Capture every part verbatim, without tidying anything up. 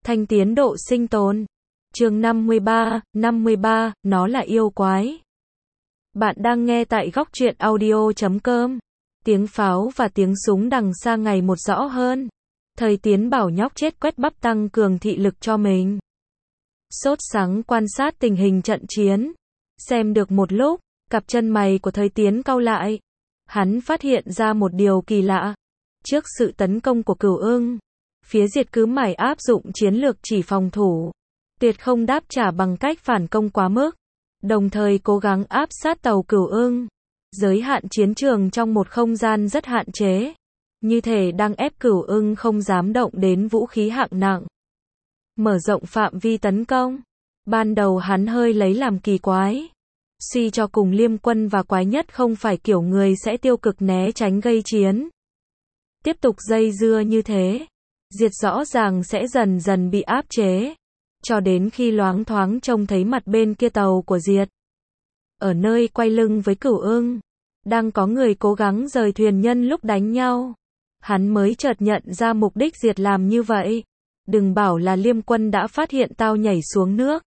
Thanh tiến độ sinh tồn. Chương năm mươi ba, năm mươi ba, nó là yêu quái. Bạn đang nghe tại góc truyện audio chấm com. Tiếng pháo và tiếng súng đằng xa ngày một rõ hơn. Thầy Tiến bảo nhóc chết quét bắp tăng cường thị lực cho mình. Sốt sắng quan sát tình hình trận chiến. Xem được một lúc, cặp chân mày của thầy Tiến cau lại. Hắn phát hiện ra một điều kỳ lạ. Trước sự tấn công của Cửu Ưng, phía Diệt cứ mải áp dụng chiến lược chỉ phòng thủ, tuyệt không đáp trả bằng cách phản công quá mức, đồng thời cố gắng áp sát tàu Cửu Ưng, giới hạn chiến trường trong một không gian rất hạn chế, như thể đang ép Cửu Ưng không dám động đến vũ khí hạng nặng. Mở rộng phạm vi tấn công. Ban đầu hắn hơi lấy làm kỳ quái. Suy cho cùng Liêm Quân và Quái Nhất không phải kiểu người sẽ tiêu cực né tránh gây chiến. Tiếp tục dây dưa như thế, Diệt rõ ràng sẽ dần dần bị áp chế, cho đến khi loáng thoáng trông thấy mặt bên kia tàu của Diệt. Ở nơi quay lưng với Cửu Ưng, đang có người cố gắng rời thuyền nhân lúc đánh nhau. Hắn mới chợt nhận ra mục đích Diệt làm như vậy. Đừng bảo là Liêm Quân đã phát hiện tao nhảy xuống nước.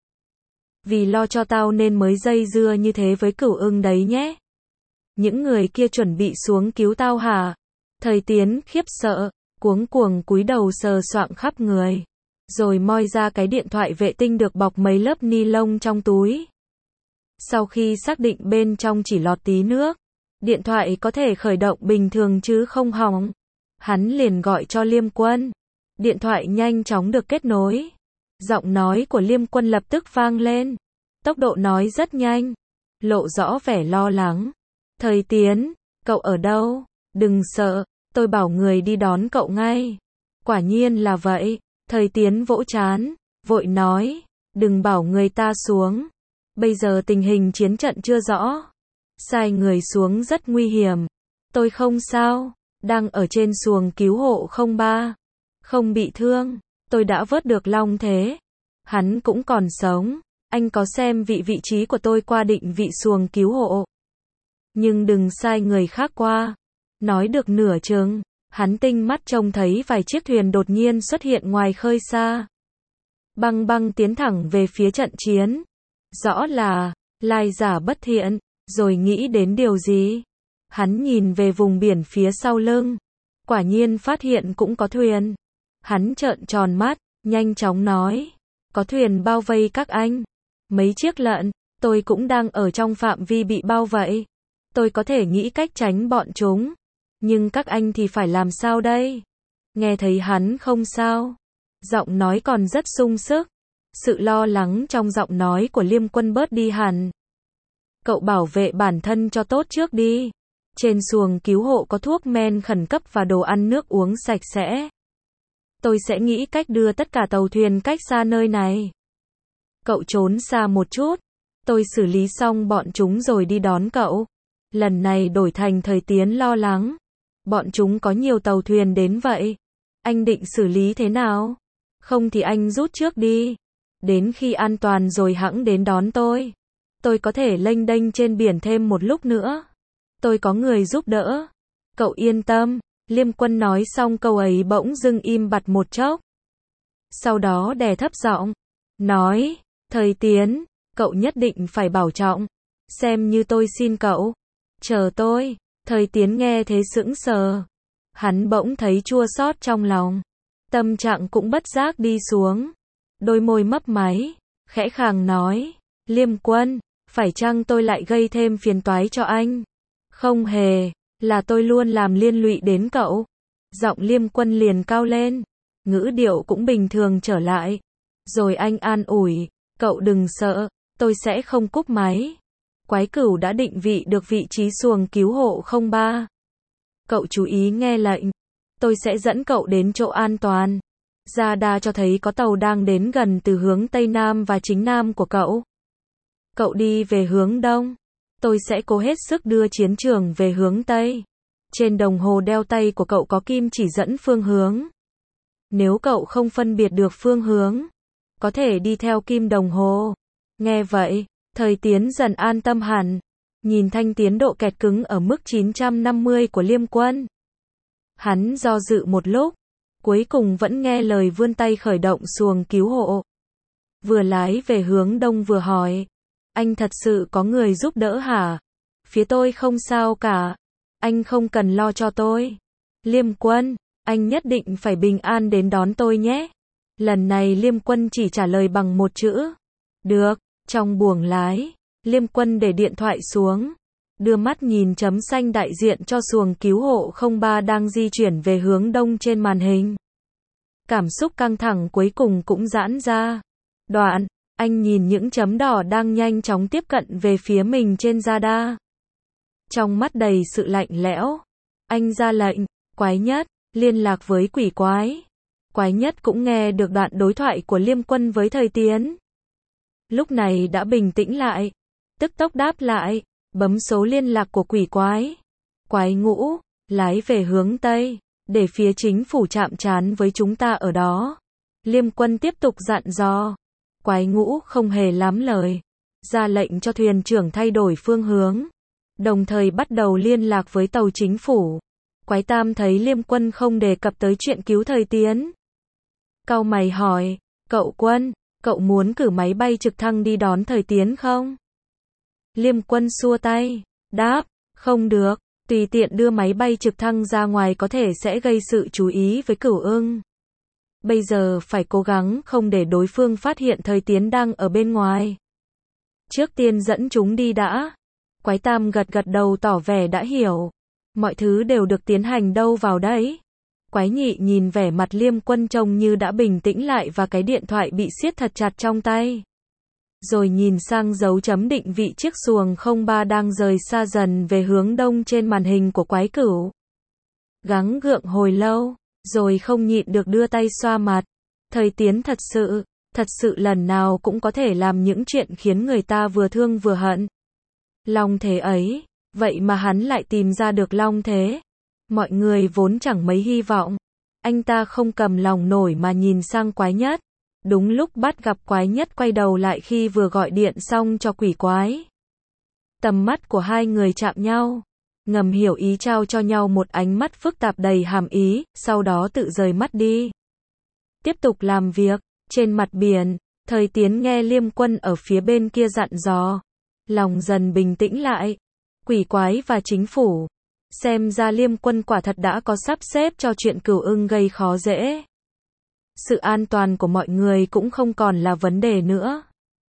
Vì lo cho tao nên mới dây dưa như thế với Cửu Ưng đấy nhé. Những người kia chuẩn bị xuống cứu tao hả? Thầy Tiến khiếp sợ, cuống cuồng cúi đầu sờ soạng khắp người, rồi moi ra cái điện thoại vệ tinh được bọc mấy lớp ni lông trong túi. Sau khi xác định bên trong chỉ lọt tí nước, điện thoại có thể khởi động bình thường chứ không hỏng, hắn liền gọi cho Liêm Quân. Điện thoại nhanh chóng được kết nối. Giọng nói của Liêm Quân lập tức vang lên. Tốc độ nói rất nhanh, lộ rõ vẻ lo lắng. Thầy Tiến, cậu ở đâu? Đừng sợ, tôi bảo người đi đón cậu ngay. Quả nhiên là vậy. Thầy Tiến vỗ trán, vội nói, đừng bảo người ta xuống. Bây giờ tình hình chiến trận chưa rõ. Sai người xuống rất nguy hiểm. Tôi không sao, đang ở trên xuồng cứu hộ không ba. Không bị thương, tôi đã vớt được Long Thế. Hắn cũng còn sống. Anh có xem vị vị trí của tôi qua định vị xuồng cứu hộ. Nhưng đừng sai người khác qua. Nói được nửa chừng, hắn tinh mắt trông thấy vài chiếc thuyền đột nhiên xuất hiện ngoài khơi xa. Băng băng tiến thẳng về phía trận chiến. Rõ là, lai giả bất thiện, rồi nghĩ đến điều gì. Hắn nhìn về vùng biển phía sau lưng. Quả nhiên phát hiện cũng có thuyền. Hắn trợn tròn mắt, nhanh chóng nói. Có thuyền bao vây các anh. Mấy chiếc lợn, tôi cũng đang ở trong phạm vi bị bao vây. Tôi có thể nghĩ cách tránh bọn chúng. Nhưng các anh thì phải làm sao đây? Nghe thấy hắn không sao. Giọng nói còn rất sung sức. Sự lo lắng trong giọng nói của Liêm Quân bớt đi hẳn. Cậu bảo vệ bản thân cho tốt trước đi. Trên xuồng cứu hộ có thuốc men khẩn cấp và đồ ăn nước uống sạch sẽ. Tôi sẽ nghĩ cách đưa tất cả tàu thuyền cách xa nơi này. Cậu trốn xa một chút. Tôi xử lý xong bọn chúng rồi đi đón cậu. Lần này đổi thành Thầy Tiến lo lắng. Bọn chúng có nhiều tàu thuyền đến vậy. Anh định xử lý thế nào? Không thì anh rút trước đi. Đến khi an toàn rồi hẵng đến đón tôi. Tôi có thể lênh đênh trên biển thêm một lúc nữa. Tôi có người giúp đỡ. Cậu yên tâm. Liêm Quân nói xong câu ấy bỗng dưng im bặt một chốc. Sau đó đè thấp giọng, nói, Thầy Tiến, cậu nhất định phải bảo trọng. Xem như tôi xin cậu. Chờ tôi. Thầy Tiến nghe thế sững sờ. Hắn bỗng thấy chua xót trong lòng. Tâm trạng cũng bất giác đi xuống. Đôi môi mấp máy, khẽ khàng nói, Liêm Quân, phải chăng tôi lại gây thêm phiền toái cho anh? Không hề, là tôi luôn làm liên lụy đến cậu. Giọng Liêm Quân liền cao lên, ngữ điệu cũng bình thường trở lại. Rồi anh an ủi, cậu đừng sợ, tôi sẽ không cúp máy. Quái Cửu đã định vị được vị trí xuồng cứu hộ không ba. Cậu chú ý nghe lệnh, tôi sẽ dẫn cậu đến chỗ an toàn. Radar cho thấy có tàu đang đến gần từ hướng Tây Nam và chính Nam của cậu. Cậu đi về hướng Đông. Tôi sẽ cố hết sức đưa chiến trường về hướng Tây. Trên đồng hồ đeo tay của cậu có kim chỉ dẫn phương hướng. Nếu cậu không phân biệt được phương hướng, có thể đi theo kim đồng hồ. Nghe vậy, Thầy Tiến dần an tâm hẳn. Nhìn thanh tiến độ kẹt cứng ở mức chín trăm năm mươi của Liêm Quân. Hắn do dự một lúc, cuối cùng vẫn nghe lời vươn tay khởi động xuồng cứu hộ. Vừa lái về hướng đông vừa hỏi, anh thật sự có người giúp đỡ hả? Phía tôi không sao cả, anh không cần lo cho tôi. Liêm Quân, anh nhất định phải bình an đến đón tôi nhé. Lần này Liêm Quân chỉ trả lời bằng một chữ. Được, trong buồng lái, Liêm Quân để điện thoại xuống, đưa mắt nhìn chấm xanh đại diện cho xuồng cứu hộ không ba đang di chuyển về hướng đông trên màn hình. Cảm xúc căng thẳng cuối cùng cũng giãn ra. Đoạn, anh nhìn những chấm đỏ đang nhanh chóng tiếp cận về phía mình trên radar. Trong mắt đầy sự lạnh lẽo, anh ra lệnh, Quái Nhất, liên lạc với quỷ quái. Quái Nhất cũng nghe được đoạn đối thoại của Liêm Quân với Thời Tiến. Lúc này đã bình tĩnh lại, tức tốc đáp lại, bấm số liên lạc của quỷ quái. Quái Ngũ, lái về hướng Tây, để phía chính phủ chạm trán với chúng ta ở đó. Liêm Quân tiếp tục dặn dò. Quái Ngũ không hề lắm lời, ra lệnh cho thuyền trưởng thay đổi phương hướng, đồng thời bắt đầu liên lạc với tàu chính phủ. Quái Tam thấy Liêm Quân không đề cập tới chuyện cứu Thời Tiến, cau mày hỏi, cậu Quân, cậu muốn cử máy bay trực thăng đi đón Thời Tiến không? Liêm Quân xua tay, đáp, không được, tùy tiện đưa máy bay trực thăng ra ngoài có thể sẽ gây sự chú ý với Cửu Ưng. Bây giờ phải cố gắng không để đối phương phát hiện Thời Tiến đang ở bên ngoài. Trước tiên dẫn chúng đi đã. Quái Tam gật gật đầu tỏ vẻ đã hiểu. Mọi thứ đều được tiến hành đâu vào đấy. Quái Nhị nhìn vẻ mặt Liêm Quân trông như đã bình tĩnh lại và cái điện thoại bị siết thật chặt trong tay. Rồi nhìn sang dấu chấm định vị chiếc xuồng không ba đang rời xa dần về hướng đông trên màn hình của Quái Cửu. Gắng gượng hồi lâu, rồi không nhịn được đưa tay xoa mặt. Thời Tiến thật sự, thật sự lần nào cũng có thể làm những chuyện khiến người ta vừa thương vừa hận. Long thế ấy, vậy mà hắn lại tìm ra được long thế. Mọi người vốn chẳng mấy hy vọng. Anh ta không cầm lòng nổi mà nhìn sang Quái Nhất. Đúng lúc bắt gặp Quái Nhất quay đầu lại khi vừa gọi điện xong cho quỷ quái. Tầm mắt của hai người chạm nhau, ngầm hiểu ý trao cho nhau một ánh mắt phức tạp đầy hàm ý, sau đó tự rời mắt đi. Tiếp tục làm việc, trên mặt biển, Thời Tiến nghe Liêm Quân ở phía bên kia dặn dò. Lòng dần bình tĩnh lại. Quỷ quái và chính phủ. Xem ra Liêm Quân quả thật đã có sắp xếp cho chuyện Cửu Ưng gây khó dễ. Sự an toàn của mọi người cũng không còn là vấn đề nữa.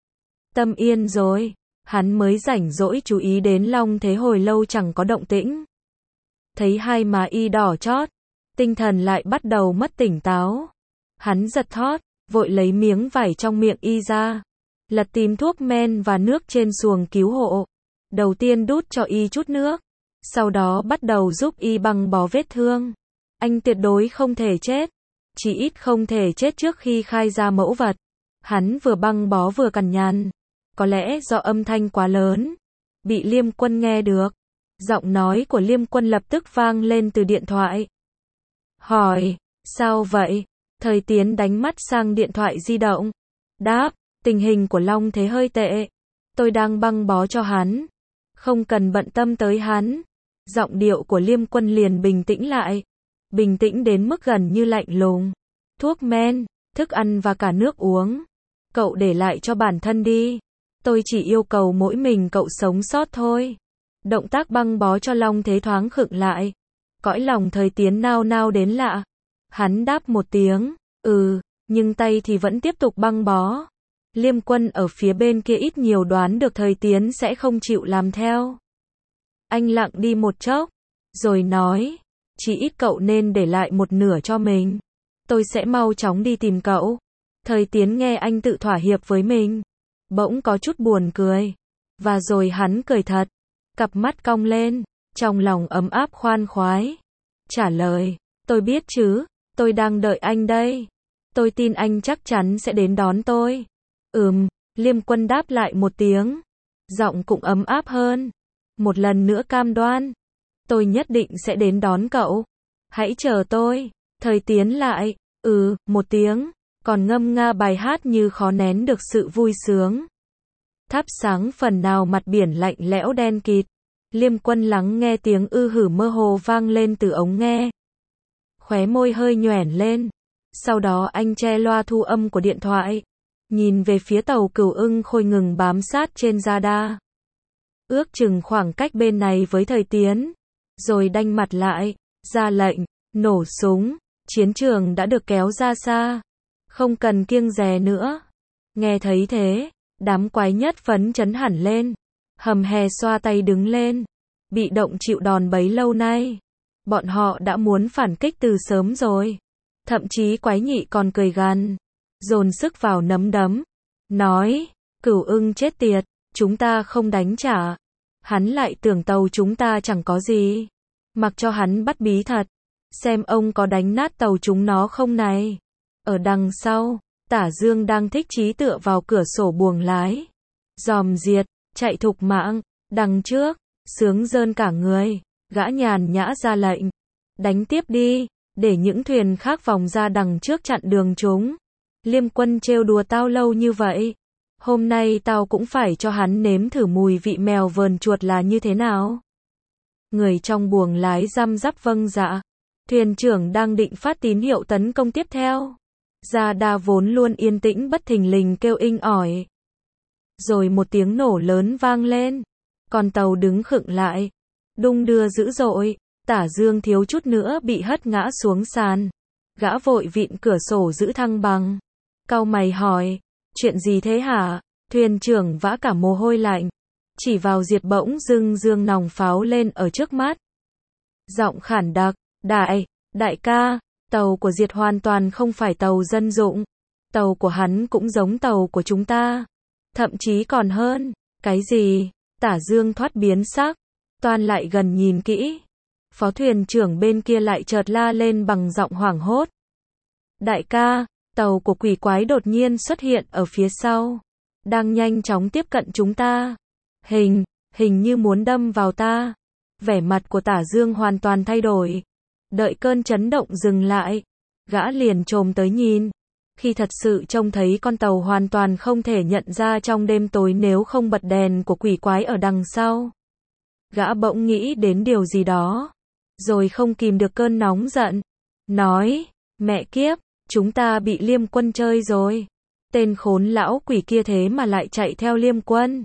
Tâm yên rồi, hắn mới rảnh rỗi chú ý đến Long Thế hồi lâu chẳng có động tĩnh. Thấy hai má y đỏ chót, tinh thần lại bắt đầu mất tỉnh táo. Hắn giật thót, vội lấy miếng vải trong miệng y ra, lật tìm thuốc men và nước trên xuồng cứu hộ. Đầu tiên đút cho y chút nước, sau đó bắt đầu giúp y băng bó vết thương. Anh tuyệt đối không thể chết, chỉ ít không thể chết trước khi khai ra mẫu vật. Hắn vừa băng bó vừa cằn nhằn, có lẽ do âm thanh quá lớn, bị Liêm Quân nghe được. Giọng nói của Liêm Quân lập tức vang lên từ điện thoại. Hỏi, sao vậy? Thời Tiến đánh mắt sang điện thoại di động. Đáp, tình hình của Long Thế hơi tệ. Tôi đang băng bó cho hắn. Không cần bận tâm tới hắn. Giọng điệu của Liêm Quân liền bình tĩnh lại. Bình tĩnh đến mức gần như lạnh lùng. Thuốc men, thức ăn và cả nước uống. Cậu để lại cho bản thân đi. Tôi chỉ yêu cầu mỗi mình cậu sống sót thôi. Động tác băng bó cho Long Thế thoáng khựng lại. Cõi lòng Thời Tiến nao nao đến lạ. Hắn đáp một tiếng, ừ, nhưng tay thì vẫn tiếp tục băng bó. Liêm Quân ở phía bên kia ít nhiều đoán được Thời Tiến sẽ không chịu làm theo. Anh lặng đi một chốc, rồi nói, chỉ ít cậu nên để lại một nửa cho mình. Tôi sẽ mau chóng đi tìm cậu. Thời Tiến nghe anh tự thỏa hiệp với mình, bỗng có chút buồn cười. Và rồi hắn cười thật, cặp mắt cong lên, trong lòng ấm áp khoan khoái. Trả lời, tôi biết chứ, tôi đang đợi anh đây. Tôi tin anh chắc chắn sẽ đến đón tôi. Ừm, Liêm Quân đáp lại một tiếng, giọng cũng ấm áp hơn. Một lần nữa cam đoan, tôi nhất định sẽ đến đón cậu. Hãy chờ tôi. Thời Tiến lại, ừ, một tiếng, còn ngâm nga bài hát như khó nén được sự vui sướng. Thắp sáng phần nào mặt biển lạnh lẽo đen kịt. Liêm Quân lắng nghe tiếng ư hử mơ hồ vang lên từ ống nghe. Khóe môi hơi nhoẻn lên. Sau đó anh che loa thu âm của điện thoại. Nhìn về phía tàu Cửu Ưng Khôi ngừng bám sát trên radar. Ước chừng khoảng cách bên này với Thời Tiến. Rồi đanh mặt lại, ra lệnh, nổ súng. Chiến trường đã được kéo ra xa. Không cần kiêng dè nữa. Nghe thấy thế, đám quái nhất phấn chấn hẳn lên. Hầm hè xoa tay đứng lên. Bị động chịu đòn bấy lâu nay. Bọn họ đã muốn phản kích từ sớm rồi. Thậm chí quái nhị còn cười gằn, dồn sức vào nắm đấm. Nói, Cửu Ưng chết tiệt, chúng ta không đánh trả. Hắn lại tưởng tàu chúng ta chẳng có gì. Mặc cho hắn bắt bí thật. Xem ông có đánh nát tàu chúng nó không này. Ở đằng sau, Tả Dương đang thích chí tựa vào cửa sổ buồng lái. Dòm diệt, chạy thục mạng. Đằng trước, sướng rơn cả người. Gã nhàn nhã ra lệnh. Đánh tiếp đi, để những thuyền khác vòng ra đằng trước chặn đường chúng. Liêm Quân trêu đùa tao lâu như vậy. Hôm nay tao cũng phải cho hắn nếm thử mùi vị mèo vờn chuột là như thế nào. Người trong buồng lái răm rắp vâng dạ. Thuyền trưởng đang định phát tín hiệu tấn công tiếp theo. Gia đa vốn luôn yên tĩnh bất thình lình kêu inh ỏi. Rồi một tiếng nổ lớn vang lên. Con tàu đứng khựng lại. Đung đưa dữ dội. Tả Dương thiếu chút nữa bị hất ngã xuống sàn. Gã vội vịn cửa sổ giữ thăng bằng. Cau mày hỏi. Chuyện gì thế hả? Thuyền trưởng vã cả mồ hôi lạnh. Chỉ vào Diệt bỗng dưng dương nòng pháo lên ở trước mắt. Giọng khản đặc. Đại, đại ca, tàu của Diệt hoàn toàn không phải tàu dân dụng. Tàu của hắn cũng giống tàu của chúng ta. Thậm chí còn hơn. Cái gì? Tả Dương thoát biến sắc. Toan lại gần nhìn kỹ. Phó thuyền trưởng bên kia lại chợt la lên bằng giọng hoảng hốt. Đại ca, tàu của quỷ quái đột nhiên xuất hiện ở phía sau. Đang nhanh chóng tiếp cận chúng ta. Hình, hình như muốn đâm vào ta. Vẻ mặt của Tả Dương hoàn toàn thay đổi. Đợi cơn chấn động dừng lại. Gã liền chồm tới nhìn. Khi thật sự trông thấy con tàu hoàn toàn không thể nhận ra trong đêm tối nếu không bật đèn của quỷ quái ở đằng sau. Gã bỗng nghĩ đến điều gì đó. Rồi không kìm được cơn nóng giận. Nói, mẹ kiếp, chúng ta bị Liêm Quân chơi rồi. Tên khốn lão quỷ kia thế mà lại chạy theo Liêm Quân.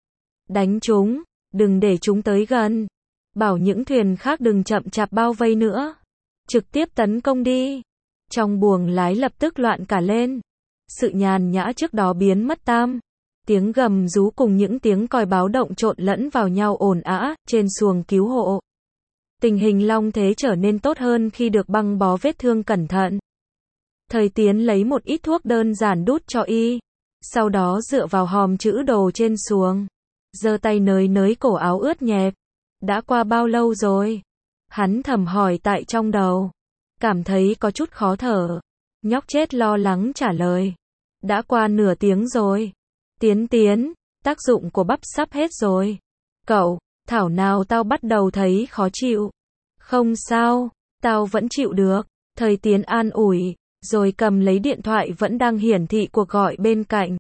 Đánh chúng, đừng để chúng tới gần. Bảo những thuyền khác đừng chậm chạp bao vây nữa. Trực tiếp tấn công đi. Trong buồng lái lập tức loạn cả lên. Sự nhàn nhã trước đó biến mất tam. Tiếng gầm rú cùng những tiếng còi báo động trộn lẫn vào nhau ồn ào trên xuồng cứu hộ. Tình hình Long Thế trở nên tốt hơn khi được băng bó vết thương cẩn thận. Thời Tiến lấy một ít thuốc đơn giản đút cho y. Sau đó dựa vào hòm chữ đồ trên xuồng. Giơ tay nới nới cổ áo ướt nhẹp. Đã qua bao lâu rồi? Hắn thầm hỏi tại trong đầu. Cảm thấy có chút khó thở. Nhóc chết lo lắng trả lời. Đã qua nửa tiếng rồi. Tiến Tiến, tác dụng của bắp sắp hết rồi. Cậu, thảo nào tao bắt đầu thấy khó chịu. Không sao, tao vẫn chịu được. Thời Tiến an ủi, rồi cầm lấy điện thoại vẫn đang hiển thị cuộc gọi bên cạnh.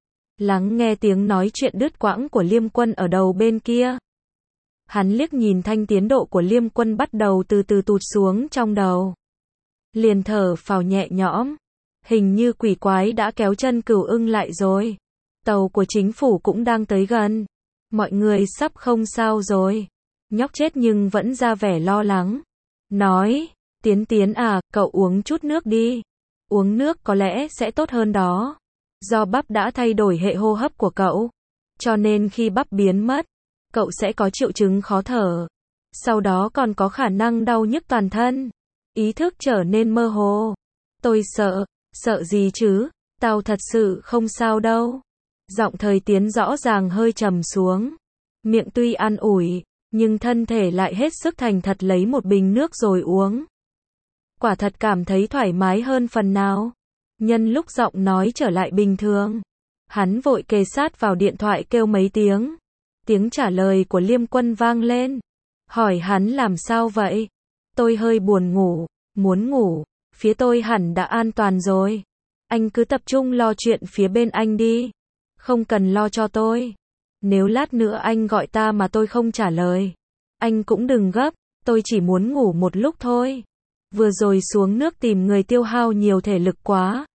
Lắng nghe tiếng nói chuyện đứt quãng của Liêm Quân ở đầu bên kia. Hắn liếc nhìn thanh tiến độ của Liêm Quân bắt đầu từ từ tụt xuống trong đầu. Liền thở phào nhẹ nhõm. Hình như quỷ quái đã kéo chân Cửu Ưng lại rồi. Tàu của chính phủ cũng đang tới gần. Mọi người sắp không sao rồi. Nhóc chết nhưng vẫn ra vẻ lo lắng. Nói, Tiến Tiến à, cậu uống chút nước đi. Uống nước có lẽ sẽ tốt hơn đó. Do bắp đã thay đổi hệ hô hấp của cậu. Cho nên khi bắp biến mất, cậu sẽ có triệu chứng khó thở. Sau đó còn có khả năng đau nhức toàn thân. Ý thức trở nên mơ hồ. Tôi sợ, sợ gì chứ, tao thật sự không sao đâu. Giọng Thời Tiến rõ ràng hơi trầm xuống. Miệng tuy an ủi, nhưng thân thể lại hết sức thành thật lấy một bình nước rồi uống. Quả thật cảm thấy thoải mái hơn phần nào. Nhân lúc giọng nói trở lại bình thường, hắn vội kề sát vào điện thoại kêu mấy tiếng. Tiếng trả lời của Liêm Quân vang lên. Hỏi hắn làm sao vậy? Tôi hơi buồn ngủ, muốn ngủ, phía tôi hẳn đã an toàn rồi. Anh cứ tập trung lo chuyện phía bên anh đi. Không cần lo cho tôi. Nếu lát nữa anh gọi ta mà tôi không trả lời, anh cũng đừng gấp, tôi chỉ muốn ngủ một lúc thôi. Vừa rồi xuống nước tìm người tiêu hao nhiều thể lực quá.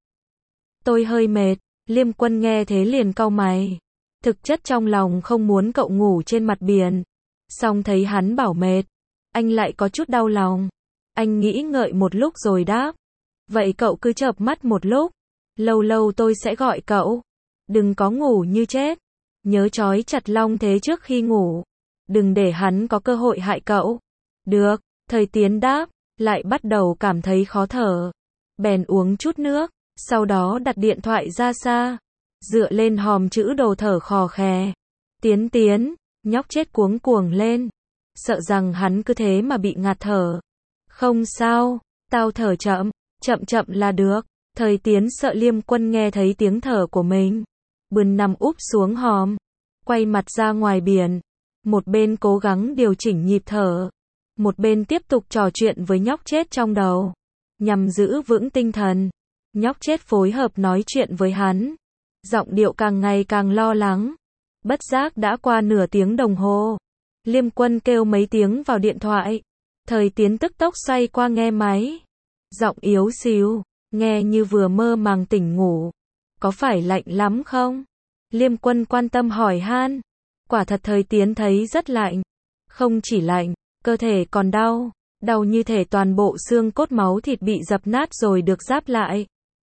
Tôi hơi mệt, Liêm Quân nghe thế liền cau mày. Thực chất trong lòng không muốn cậu ngủ trên mặt biển. Xong thấy hắn bảo mệt, anh lại có chút đau lòng. Anh nghĩ ngợi một lúc rồi đáp. Vậy cậu cứ chợp mắt một lúc. Lâu lâu tôi sẽ gọi cậu. Đừng có ngủ như chết. Nhớ trói chặt Long Thế trước khi ngủ. Đừng để hắn có cơ hội hại cậu. Được, Thời Tiến đáp, lại bắt đầu cảm thấy khó thở. Bèn uống chút nước, sau đó đặt điện thoại ra xa. Dựa lên hòm chữ đồ thở khò khè. Tiến Tiến, nhóc chết cuống cuồng lên. Sợ rằng hắn cứ thế mà bị ngạt thở. Không sao, tao thở chậm, chậm chậm là được. Thời Tiến sợ Liêm Quân nghe thấy tiếng thở của mình. Bươn nằm úp xuống hòm, quay mặt ra ngoài biển. Một bên cố gắng điều chỉnh nhịp thở, một bên tiếp tục trò chuyện với nhóc chết trong đầu, nhằm giữ vững tinh thần. Nhóc chết phối hợp nói chuyện với hắn, giọng điệu càng ngày càng lo lắng. Bất giác đã qua nửa tiếng đồng hồ. Liêm Quân kêu mấy tiếng vào điện thoại. Thời Tiến tức tốc xoay qua nghe máy. Giọng yếu xíu, nghe như vừa mơ màng tỉnh ngủ. Có phải lạnh lắm không? Liêm Quân quan tâm hỏi han. Quả thật Thời Tiến thấy rất lạnh. Không chỉ lạnh, cơ thể còn đau. Đau như thể toàn bộ xương cốt máu thịt bị dập nát rồi được ráp lại.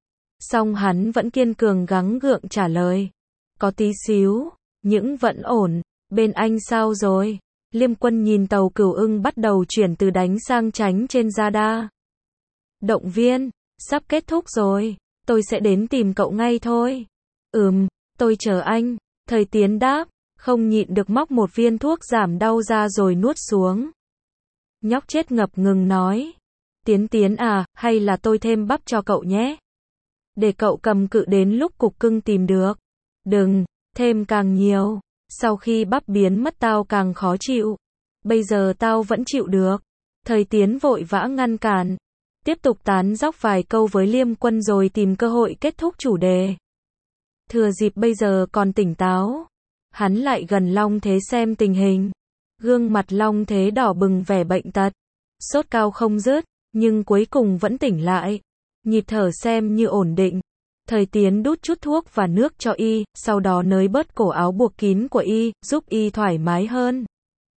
Song hắn vẫn kiên cường gắng gượng trả lời. Có tí xíu, nhưng vẫn ổn. Bên anh sao rồi? Liêm Quân nhìn tàu Cửu Ưng bắt đầu chuyển từ đánh sang tránh trên radar. Động viên, sắp kết thúc rồi. Tôi sẽ đến tìm cậu ngay thôi. Ừm, tôi chờ anh. Thời Tiến đáp, không nhịn được móc một viên thuốc giảm đau ra rồi nuốt xuống. Nhóc chết ngập ngừng nói. Tiến Tiến à, hay là tôi thêm bắp cho cậu nhé? Để cậu cầm cự đến lúc cục cưng tìm được. Đừng, thêm càng nhiều. Sau khi bắp biến mất tao càng khó chịu. Bây giờ tao vẫn chịu được. Thời Tiến vội vã ngăn cản. Tiếp tục tán dóc vài câu với Liêm Quân rồi tìm cơ hội kết thúc chủ đề. Thừa dịp bây giờ còn tỉnh táo, hắn lại gần Long Thế xem tình hình. Gương mặt Long Thế đỏ bừng vẻ bệnh tật. Sốt cao không dứt, nhưng cuối cùng vẫn tỉnh lại. Nhịp thở xem như ổn định. Thời Tiến đút chút thuốc và nước cho y, sau đó nới bớt cổ áo buộc kín của y, giúp y thoải mái hơn.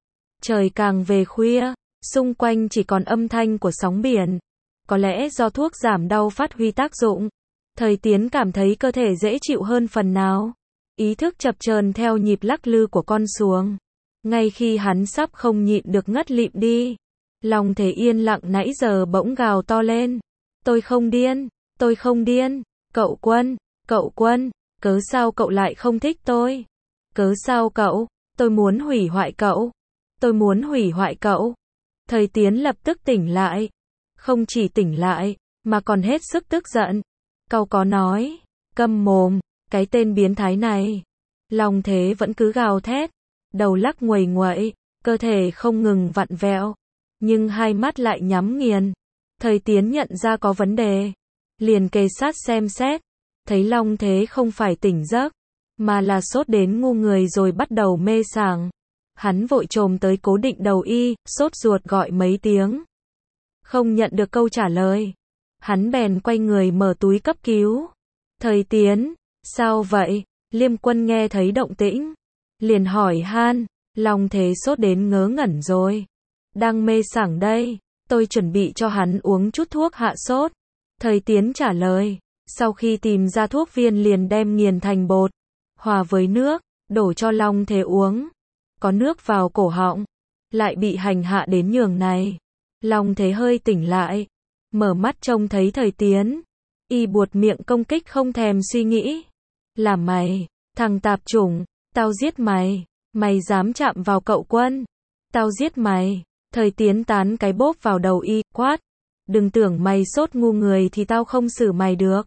Trời càng về khuya, xung quanh chỉ còn âm thanh của sóng biển. Có lẽ do thuốc giảm đau phát huy tác dụng, Thời Tiến cảm thấy cơ thể dễ chịu hơn phần nào. Ý thức chập chờn theo nhịp lắc lư của con xuồng. Ngay khi hắn sắp không nhịn được ngất lịm đi, Long Thế yên lặng nãy giờ bỗng gào to lên. Tôi không điên, tôi không điên. Cậu Quân, cậu Quân, cớ sao cậu lại không thích tôi? Cớ sao cậu? Tôi muốn hủy hoại cậu. Tôi muốn hủy hoại cậu. Thời Tiến lập tức tỉnh lại. Không chỉ tỉnh lại, mà còn hết sức tức giận. Cậu có nói, câm mồm, cái tên biến thái này. Long Thế vẫn cứ gào thét, đầu lắc nguầy nguậy, cơ thể không ngừng vặn vẹo, nhưng hai mắt lại nhắm nghiền. Thời Tiến nhận ra có vấn đề, liền kề sát xem xét, thấy Long Thế không phải tỉnh giấc, mà là sốt đến ngu người rồi bắt đầu mê sảng. Hắn vội chồm tới cố định đầu y, sốt ruột gọi mấy tiếng. Không nhận được câu trả lời. Hắn bèn quay người mở túi cấp cứu. Thời Tiến, sao vậy? Liêm Quân nghe thấy động tĩnh, liền hỏi han. Long Thế sốt đến ngớ ngẩn rồi. Đang mê sảng đây, tôi chuẩn bị cho hắn uống chút thuốc hạ sốt. Thời Tiến trả lời. Sau khi tìm ra thuốc viên liền đem nghiền thành bột, hòa với nước, đổ cho Long Thế uống. Có nước vào cổ họng, lại bị hành hạ đến nhường này. Long Thế hơi tỉnh lại, mở mắt trông thấy Thời Tiến. Y buột miệng công kích không thèm suy nghĩ. Là mày, thằng tạp chủng, tao giết mày. Mày dám chạm vào cậu Quân, tao giết mày. Thời Tiến tán cái bốp vào đầu y, quát. Đừng tưởng mày sốt ngu người thì tao không xử mày được.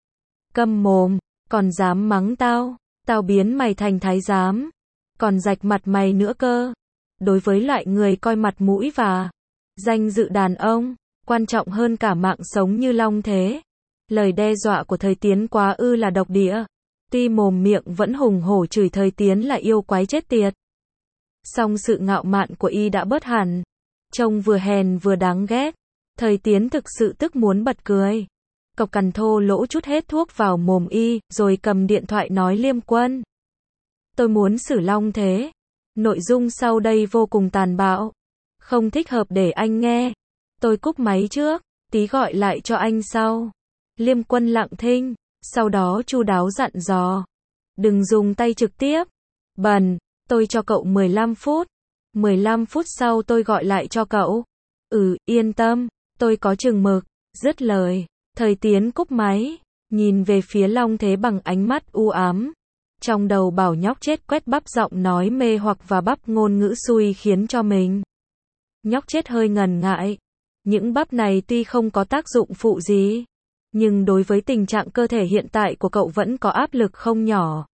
Câm mồm, còn dám mắng tao, tao biến mày thành thái giám, còn rạch mặt mày nữa cơ. Đối với loại người coi mặt mũi và danh dự đàn ông quan trọng hơn cả mạng sống như Long Thế, lời đe dọa của Thời Tiến quá ư là độc địa. Tuy mồm miệng vẫn hùng hổ chửi Thời Tiến là yêu quái chết tiệt, song sự ngạo mạn của y đã bớt hẳn, trông vừa hèn vừa đáng ghét. Thời Tiến thực sự tức muốn bật cười. Cậu cằn thô lỗ chút hết thuốc vào mồm y, rồi cầm điện thoại nói Liêm Quân. Tôi muốn xử Long Thế. Nội dung sau đây vô cùng tàn bạo. Không thích hợp để anh nghe. Tôi cúp máy trước, tí gọi lại cho anh sau. Liêm Quân lặng thinh, sau đó chu đáo dặn dò. Đừng dùng tay trực tiếp. Bần, tôi cho cậu mười lăm phút. mười lăm phút sau tôi gọi lại cho cậu. Ừ, yên tâm, tôi có chừng mực. Dứt lời, Thời Tiến cúp máy, nhìn về phía Long Thế bằng ánh mắt u ám. Trong đầu bảo nhóc chết quét bắp giọng nói mê hoặc và bắp ngôn ngữ xui khiến cho mình. Nhóc chết hơi ngần ngại. Những bắp này tuy không có tác dụng phụ gì, nhưng đối với tình trạng cơ thể hiện tại của cậu vẫn có áp lực không nhỏ.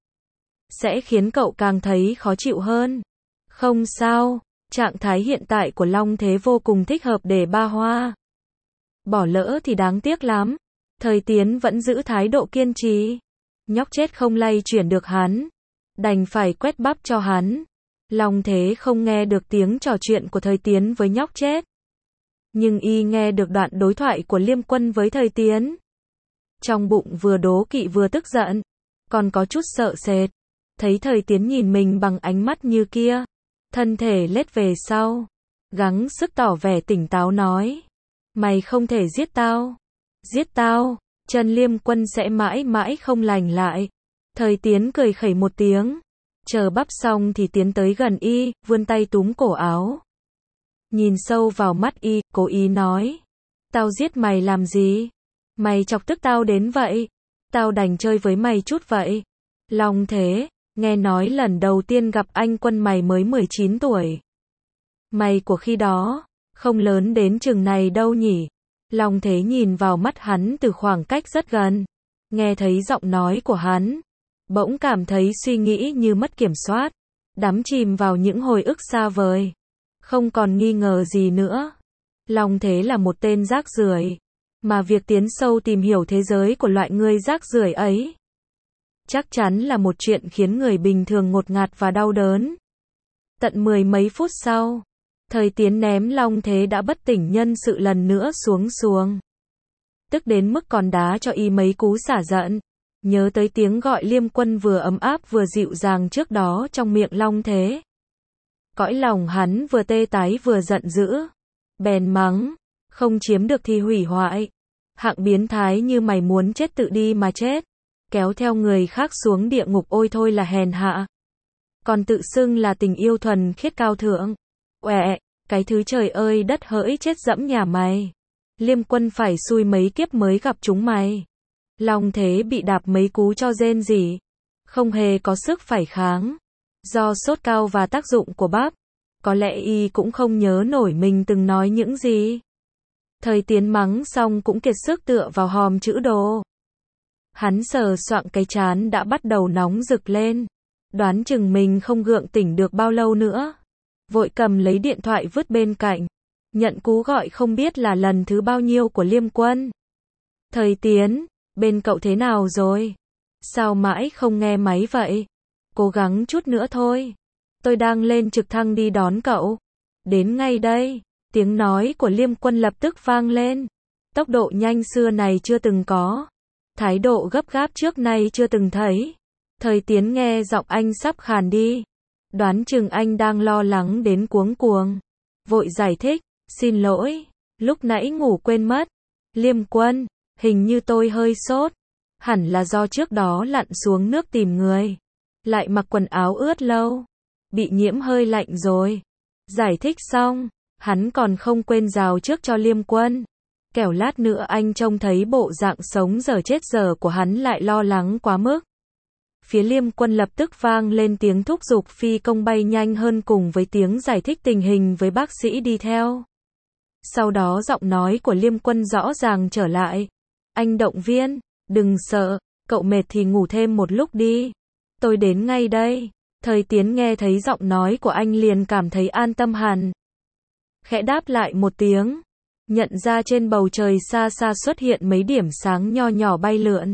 Sẽ khiến cậu càng thấy khó chịu hơn. Không sao, trạng thái hiện tại của Long Thế vô cùng thích hợp để ba hoa. Bỏ lỡ thì đáng tiếc lắm. Thời Tiến vẫn giữ thái độ kiên trì. Nhóc chết không lay chuyển được hắn. Đành phải quét bắp cho hắn. Long Thế không nghe được tiếng trò chuyện của Thời Tiến với nhóc chết. Nhưng y nghe được đoạn đối thoại của Liêm Quân với Thời Tiến. Trong bụng vừa đố kỵ vừa tức giận. Còn có chút sợ sệt. Thấy Thời Tiến nhìn mình bằng ánh mắt như kia. Thân thể lết về sau. Gắng sức tỏ vẻ tỉnh táo nói. Mày không thể giết tao. Giết tao, chân Liêm Quân sẽ mãi mãi không lành lại. Thời Tiến cười khẩy một tiếng. Chờ bắp xong thì tiến tới gần y, vươn tay túm cổ áo. Nhìn sâu vào mắt y, cố ý nói. Tao giết mày làm gì? Mày chọc tức tao đến vậy. Tao đành chơi với mày chút vậy. Long Thế, nghe nói lần đầu tiên gặp anh Quân mày mới mười chín tuổi. Mày của khi đó, không lớn đến chừng này đâu nhỉ? Long Thế nhìn vào mắt hắn từ khoảng cách rất gần. Nghe thấy giọng nói của hắn. Bỗng cảm thấy suy nghĩ như mất kiểm soát. Đắm chìm vào những hồi ức xa vời. Không còn nghi ngờ gì nữa. Long Thế là một tên rác rưởi. Mà việc tiến sâu tìm hiểu thế giới của loại người rác rưởi ấy. Chắc chắn là một chuyện khiến người bình thường ngột ngạt và đau đớn. Tận mười mấy phút sau. Thời Tiến ném Long Thế đã bất tỉnh nhân sự lần nữa xuống xuồng. Tức đến mức còn đá cho y mấy cú xả giận. Nhớ tới tiếng gọi Liêm Quân vừa ấm áp vừa dịu dàng trước đó trong miệng Long Thế. Cõi lòng hắn vừa tê tái vừa giận dữ. Bèn mắng. Không chiếm được thì hủy hoại. Hạng biến thái như mày muốn chết tự đi mà chết. Kéo theo người khác xuống địa ngục ôi thôi là hèn hạ. Còn tự xưng là tình yêu thuần khiết cao thượng. Uẹ, cái thứ trời ơi đất hỡi chết dẫm nhà mày. Liêm Quân phải xui mấy kiếp mới gặp chúng mày. Long Thế bị đạp mấy cú cho rên rỉ. Không hề có sức phản kháng. Do sốt cao và tác dụng của bắp. Có lẽ y cũng không nhớ nổi mình từng nói những gì. Thời Tiến mắng xong cũng kiệt sức tựa vào hòm chữ đồ. Hắn sờ soạng cái trán đã bắt đầu nóng rực lên. Đoán chừng mình không gượng tỉnh được bao lâu nữa. Vội cầm lấy điện thoại vứt bên cạnh. Nhận cú gọi không biết là lần thứ bao nhiêu của Liêm Quân. Thời Tiến, bên cậu thế nào rồi? Sao mãi không nghe máy vậy? Cố gắng chút nữa thôi. Tôi đang lên trực thăng đi đón cậu. Đến ngay đây. Tiếng nói của Liêm Quân lập tức vang lên. Tốc độ nhanh xưa này chưa từng có. Thái độ gấp gáp trước nay chưa từng thấy. Thời Tiến nghe giọng anh sắp khàn đi. Đoán chừng anh đang lo lắng đến cuống cuồng. Vội giải thích. Xin lỗi. Lúc nãy ngủ quên mất. Liêm Quân, hình như tôi hơi sốt. Hẳn là do trước đó lặn xuống nước tìm người. Lại mặc quần áo ướt lâu. Bị nhiễm hơi lạnh rồi. Giải thích xong. Hắn còn không quên rào trước cho Liêm Quân. Kẻo lát nữa anh trông thấy bộ dạng sống dở chết dở của hắn lại lo lắng quá mức. Phía Liêm Quân lập tức vang lên tiếng thúc giục phi công bay nhanh hơn cùng với tiếng giải thích tình hình với bác sĩ đi theo. Sau đó giọng nói của Liêm Quân rõ ràng trở lại. Anh động viên, đừng sợ, cậu mệt thì ngủ thêm một lúc đi. Tôi đến ngay đây. Thời Tiến nghe thấy giọng nói của anh liền cảm thấy an tâm hẳn. Khẽ đáp lại một tiếng. Nhận ra trên bầu trời xa xa xuất hiện mấy điểm sáng nho nhỏ bay lượn.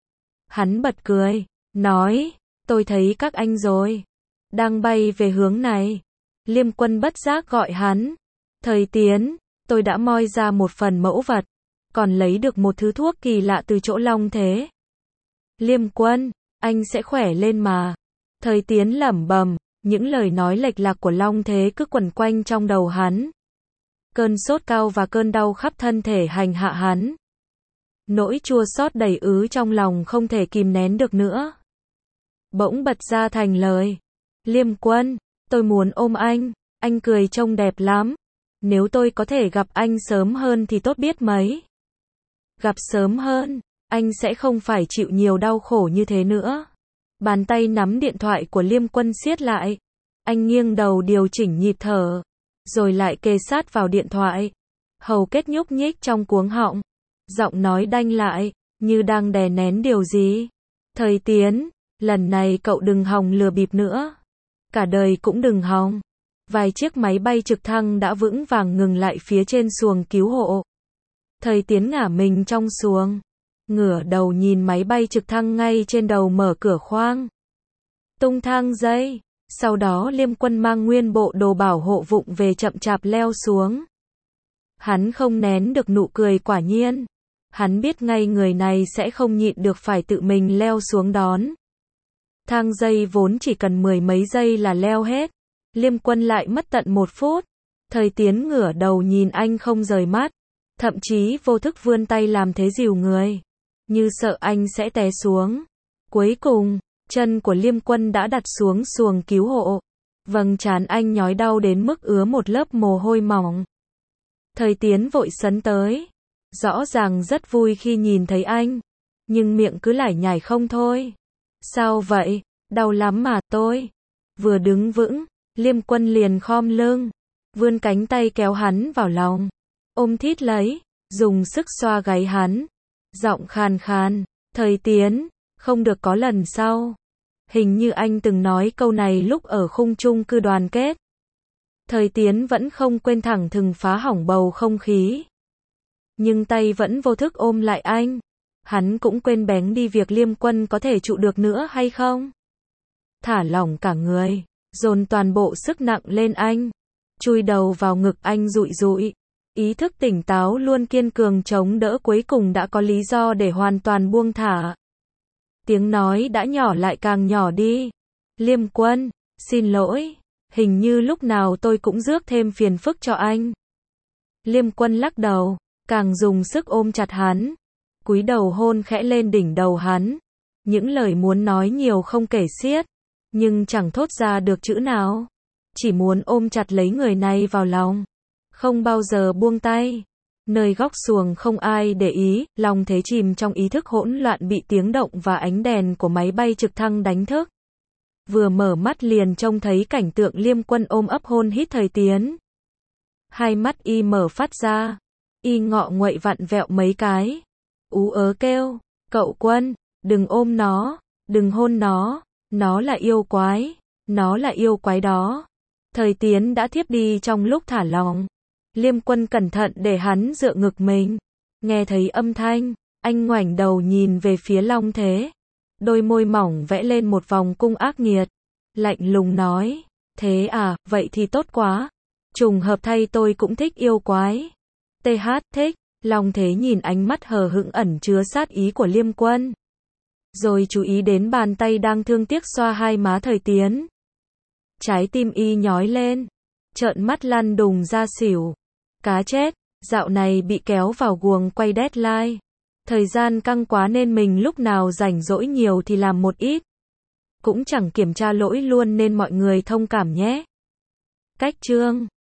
Hắn bật cười, nói, tôi thấy các anh rồi. Đang bay về hướng này. Liêm Quân bất giác gọi hắn. Thời Tiến, tôi đã moi ra một phần mẫu vật, còn lấy được một thứ thuốc kỳ lạ từ chỗ Long Thế. Liêm Quân, anh sẽ khỏe lên mà. Thời Tiến lẩm bẩm, những lời nói lệch lạc của Long Thế cứ quẩn quanh trong đầu hắn. Cơn sốt cao và cơn đau khắp thân thể hành hạ hắn. Nỗi chua xót đầy ứ trong lòng không thể kìm nén được nữa. Bỗng bật ra thành lời. Liêm Quân, tôi muốn ôm anh, anh cười trông đẹp lắm. Nếu tôi có thể gặp anh sớm hơn thì tốt biết mấy. Gặp sớm hơn, anh sẽ không phải chịu nhiều đau khổ như thế nữa. Bàn tay nắm điện thoại của Liêm Quân siết lại. Anh nghiêng đầu điều chỉnh nhịp thở, rồi lại kề sát vào điện thoại. Hầu kết nhúc nhích trong cuống họng. Giọng nói đanh lại, như đang đè nén điều gì. Thời Tiến, lần này cậu đừng hòng lừa bịp nữa. Cả đời cũng đừng hòng. Vài chiếc máy bay trực thăng đã vững vàng ngừng lại phía trên xuồng cứu hộ. Thời Tiến ngả mình trong xuồng, ngửa đầu nhìn máy bay trực thăng ngay trên đầu mở cửa khoang. Tung thang dây, sau đó Liêm Quân mang nguyên bộ đồ bảo hộ vụng về chậm chạp leo xuống. Hắn không nén được nụ cười quả nhiên. Hắn biết ngay người này sẽ không nhịn được phải tự mình leo xuống đón. Thang dây vốn chỉ cần mười mấy giây là leo hết. Liêm Quân lại mất tận một phút. Thời Tiến ngửa đầu nhìn anh không rời mắt. Thậm chí vô thức vươn tay làm thế dìu người. Như sợ anh sẽ té xuống. Cuối cùng, chân của Liêm Quân đã đặt xuống xuồng cứu hộ. Vầng trán anh nhói đau đến mức ứa một lớp mồ hôi mỏng. Thời Tiến vội sấn tới. Rõ ràng rất vui khi nhìn thấy anh. Nhưng miệng cứ lải nhải không thôi. Sao vậy? Đau lắm mà tôi. Vừa đứng vững, Liêm Quân liền khom lưng. Vươn cánh tay kéo hắn vào lòng. Ôm thít lấy, dùng sức xoa gáy hắn. Giọng khàn khàn. Thời Tiến, không được có lần sau. Hình như anh từng nói câu này lúc ở khung chung cư đoàn kết. Thời Tiến vẫn không quên thẳng thừng phá hỏng bầu không khí. Nhưng tay vẫn vô thức ôm lại anh. Hắn cũng quên bén đi việc Liêm Quân có thể trụ được nữa hay không. Thả lỏng cả người, dồn toàn bộ sức nặng lên anh. Chui đầu vào ngực anh dụi dụi. Ý thức tỉnh táo luôn kiên cường chống đỡ cuối cùng đã có lý do để hoàn toàn buông thả. Tiếng nói đã nhỏ lại càng nhỏ đi. Liêm Quân, xin lỗi. Hình như lúc nào tôi cũng rước thêm phiền phức cho anh. Liêm Quân lắc đầu, càng dùng sức ôm chặt hắn. Cúi đầu hôn khẽ lên đỉnh đầu hắn. Những lời muốn nói nhiều không kể xiết. Nhưng chẳng thốt ra được chữ nào. Chỉ muốn ôm chặt lấy người này vào lòng. Không bao giờ buông tay. Nơi góc xuồng không ai để ý, Long Thế chìm trong ý thức hỗn loạn bị tiếng động và ánh đèn của máy bay trực thăng đánh thức. Vừa mở mắt liền trông thấy cảnh tượng Liêm Quân ôm ấp hôn hít Thời Tiến. Hai mắt y mở phát ra. Y ngọ nguậy vặn vẹo mấy cái. Ú ớ kêu, cậu Quân, đừng ôm nó, đừng hôn nó, nó là yêu quái, nó là yêu quái đó. Thời Tiến đã thiếp đi trong lúc thả lỏng. Liêm Quân cẩn thận để hắn dựa ngực mình. Nghe thấy âm thanh, anh ngoảnh đầu nhìn về phía Long Thế. Đôi môi mỏng vẽ lên một vòng cung ác nghiệt. Lạnh lùng nói, thế à, vậy thì tốt quá. Trùng hợp thay tôi cũng thích yêu quái. tê hát thích. Long Thế nhìn ánh mắt hờ hững ẩn chứa sát ý của Liêm Quân. Rồi chú ý đến bàn tay đang thương tiếc xoa hai má Thời Tiến. Trái tim y nhói lên. Trợn mắt lăn đùng ra xỉu. Cá chết, dạo này bị kéo vào guồng quay deadline. Thời gian căng quá nên mình lúc nào rảnh rỗi nhiều thì làm một ít. Cũng chẳng kiểm tra lỗi luôn nên mọi người thông cảm nhé. Cách chương